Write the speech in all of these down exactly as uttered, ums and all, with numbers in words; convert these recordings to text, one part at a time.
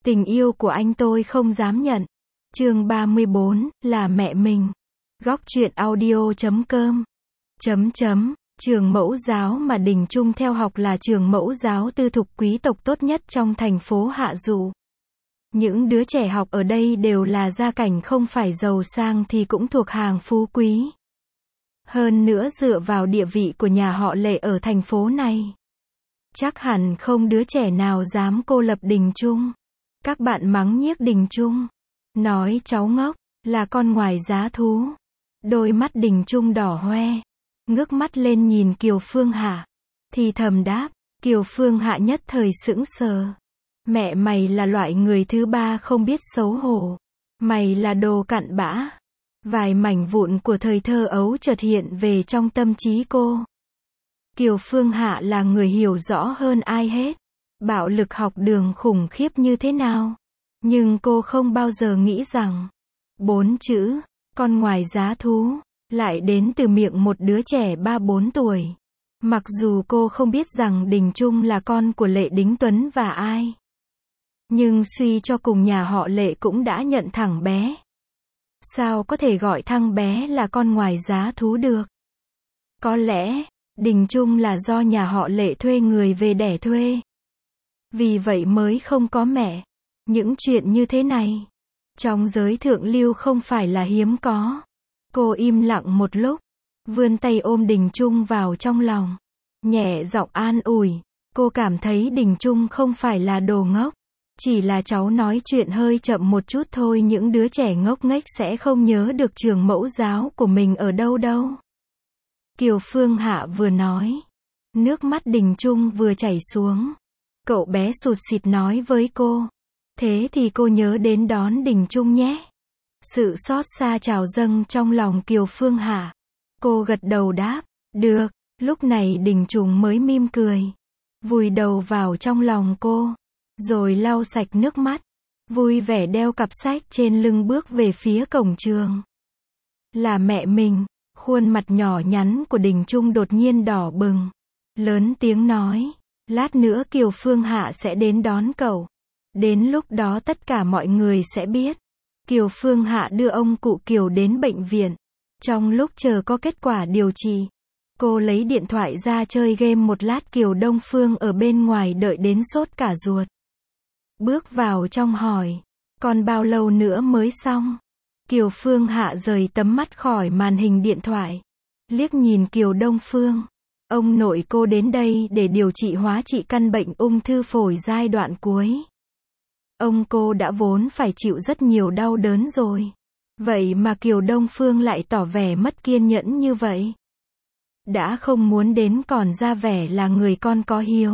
Tình yêu của anh tôi không dám nhận. Chương ba mươi bốn, là mẹ mình. Góc truyện audio chấm com. Chấm chấm, trường mẫu giáo mà Đình Trung theo học là trường mẫu giáo tư thục quý tộc tốt nhất trong thành phố Hạ Dụ. Những đứa trẻ học ở đây đều là gia cảnh không phải giàu sang thì cũng thuộc hàng phú quý. Hơn nữa dựa vào địa vị của nhà họ Lệ ở thành phố này, chắc hẳn không đứa trẻ nào dám cô lập Đình Trung. Các bạn mắng nhiếc Đình Trung, nói cháu ngốc, là con ngoài giá thú. Đôi mắt Đình Trung đỏ hoe, ngước mắt lên nhìn Kiều Phương Hạ, thì thầm đáp. Kiều Phương Hạ nhất thời sững sờ. Mẹ mày là loại người thứ ba không biết xấu hổ. Mày là đồ cặn bã. Vài mảnh vụn của thời thơ ấu chợt hiện về trong tâm trí cô. Kiều Phương Hạ là người hiểu rõ hơn ai hết bạo lực học đường khủng khiếp như thế nào. Nhưng cô không bao giờ nghĩ rằng bốn chữ, con ngoài giá thú, lại đến từ miệng một đứa trẻ ba bốn tuổi. Mặc dù cô không biết rằng Đình Trung là con của Lệ Đính Tuấn và ai, nhưng suy cho cùng nhà họ Lệ cũng đã nhận thằng bé. Sao có thể gọi thằng bé là con ngoài giá thú được? Có lẽ, Đình Trung là do nhà họ Lệ thuê người về đẻ thuê. Vì vậy mới không có mẹ. Những chuyện như thế này, trong giới thượng lưu không phải là hiếm có. Cô im lặng một lúc, vươn tay ôm Đình Trung vào trong lòng, nhẹ giọng an ủi. Cô cảm thấy Đình Trung không phải là đồ ngốc. Chỉ là cháu nói chuyện hơi chậm một chút thôi. Những đứa trẻ ngốc nghếch sẽ không nhớ được trường mẫu giáo của mình ở đâu đâu. Kiều Phương Hạ vừa nói, nước mắt Đình Trung vừa chảy xuống. Cậu bé sụt sịt nói với cô. Thế thì cô nhớ đến đón Đình Trung nhé. Sự xót xa trào dâng trong lòng Kiều Phương Hạ. Cô gật đầu đáp. Được. Lúc này Đình Trung mới mỉm cười, vùi đầu vào trong lòng cô, rồi lau sạch nước mắt, vui vẻ đeo cặp sách trên lưng bước về phía cổng trường. Là mẹ mình. Khuôn mặt nhỏ nhắn của Đình Trung đột nhiên đỏ bừng, lớn tiếng nói. Lát nữa Kiều Phương Hạ sẽ đến đón cậu. Đến lúc đó tất cả mọi người sẽ biết. Kiều Phương Hạ đưa ông cụ Kiều đến bệnh viện. Trong lúc chờ có kết quả điều trị, cô lấy điện thoại ra chơi game một lát. Kiều Đông Phương ở bên ngoài đợi đến sốt cả ruột. Bước vào trong hỏi, còn bao lâu nữa mới xong? Kiều Phương Hạ rời tấm mắt khỏi màn hình điện thoại, liếc nhìn Kiều Đông Phương. Ông nội cô đến đây để điều trị hóa trị căn bệnh ung thư phổi giai đoạn cuối. Ông cô đã vốn phải chịu rất nhiều đau đớn rồi. Vậy mà Kiều Đông Phương lại tỏ vẻ mất kiên nhẫn như vậy. Đã không muốn đến còn ra vẻ là người con có hiếu.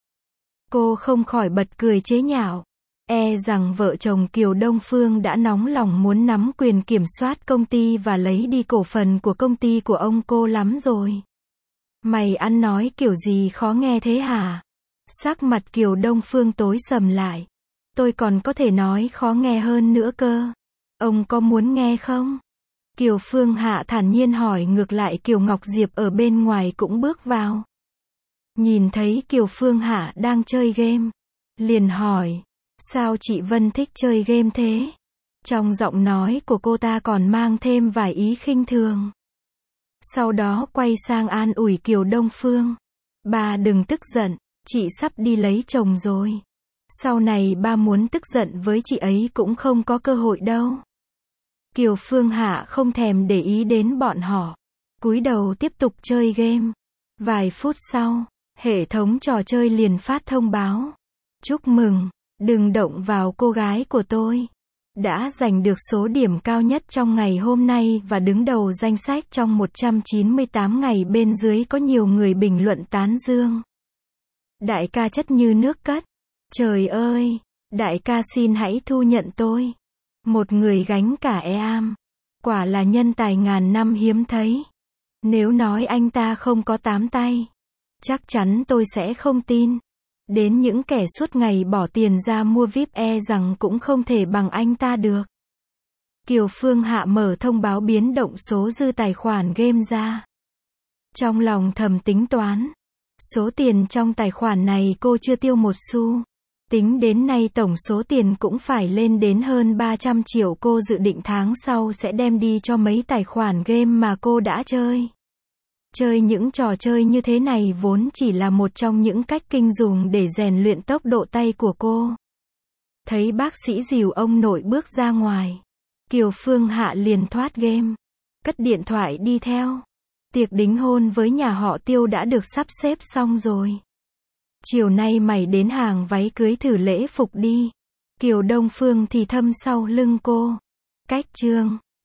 Cô không khỏi bật cười chế nhạo. E rằng vợ chồng Kiều Đông Phương đã nóng lòng muốn nắm quyền kiểm soát công ty và lấy đi cổ phần của công ty của ông cô lắm rồi. Mày ăn nói kiểu gì khó nghe thế hả? Sắc mặt Kiều Đông Phương tối sầm lại. Tôi còn có thể nói khó nghe hơn nữa cơ. Ông có muốn nghe không? Kiều Phương Hạ thản nhiên hỏi ngược lại. Kiều Ngọc Diệp ở bên ngoài cũng bước vào. Nhìn thấy Kiều Phương Hạ đang chơi game, liền hỏi. Sao chị Vân thích chơi game thế? Trong giọng nói của cô ta còn mang thêm vài ý khinh thường. Sau đó quay sang an ủi Kiều Đông Phương. Ba đừng tức giận, chị sắp đi lấy chồng rồi. Sau này ba muốn tức giận với chị ấy cũng không có cơ hội đâu. Kiều Phương Hạ không thèm để ý đến bọn họ, cúi đầu tiếp tục chơi game. Vài phút sau, hệ thống trò chơi liền phát thông báo. Chúc mừng, đừng động vào cô gái của tôi. Đã giành được số điểm cao nhất trong ngày hôm nay và đứng đầu danh sách trong một trăm chín mươi tám ngày. Bên dưới có nhiều người bình luận tán dương. Đại ca chất như nước cất. Trời ơi, đại ca xin hãy thu nhận tôi. Một người gánh cả e am. Quả là nhân tài ngàn năm hiếm thấy. Nếu nói anh ta không có tám tay, chắc chắn tôi sẽ không tin. Đến những kẻ suốt ngày bỏ tiền ra mua vi ai pi e rằng cũng không thể bằng anh ta được. Kiều Phương Hạ mở thông báo biến động số dư tài khoản game ra. Trong lòng thầm tính toán. Số tiền trong tài khoản này cô chưa tiêu một xu. Tính đến nay tổng số tiền cũng phải lên đến hơn ba trăm triệu, cô dự định tháng sau sẽ đem đi cho mấy tài khoản game mà cô đã chơi. Chơi những trò chơi như thế này vốn chỉ là một trong những cách kinh dùng để rèn luyện tốc độ tay của cô. Thấy bác sĩ dìu ông nội bước ra ngoài, Kiều Phương Hạ liền thoát game, cất điện thoại đi theo. Tiệc đính hôn với nhà họ Tiêu đã được sắp xếp xong rồi. Chiều nay mày đến hàng váy cưới thử lễ phục đi. Kiều Đông Phương thì thầm sau lưng cô. Cách chương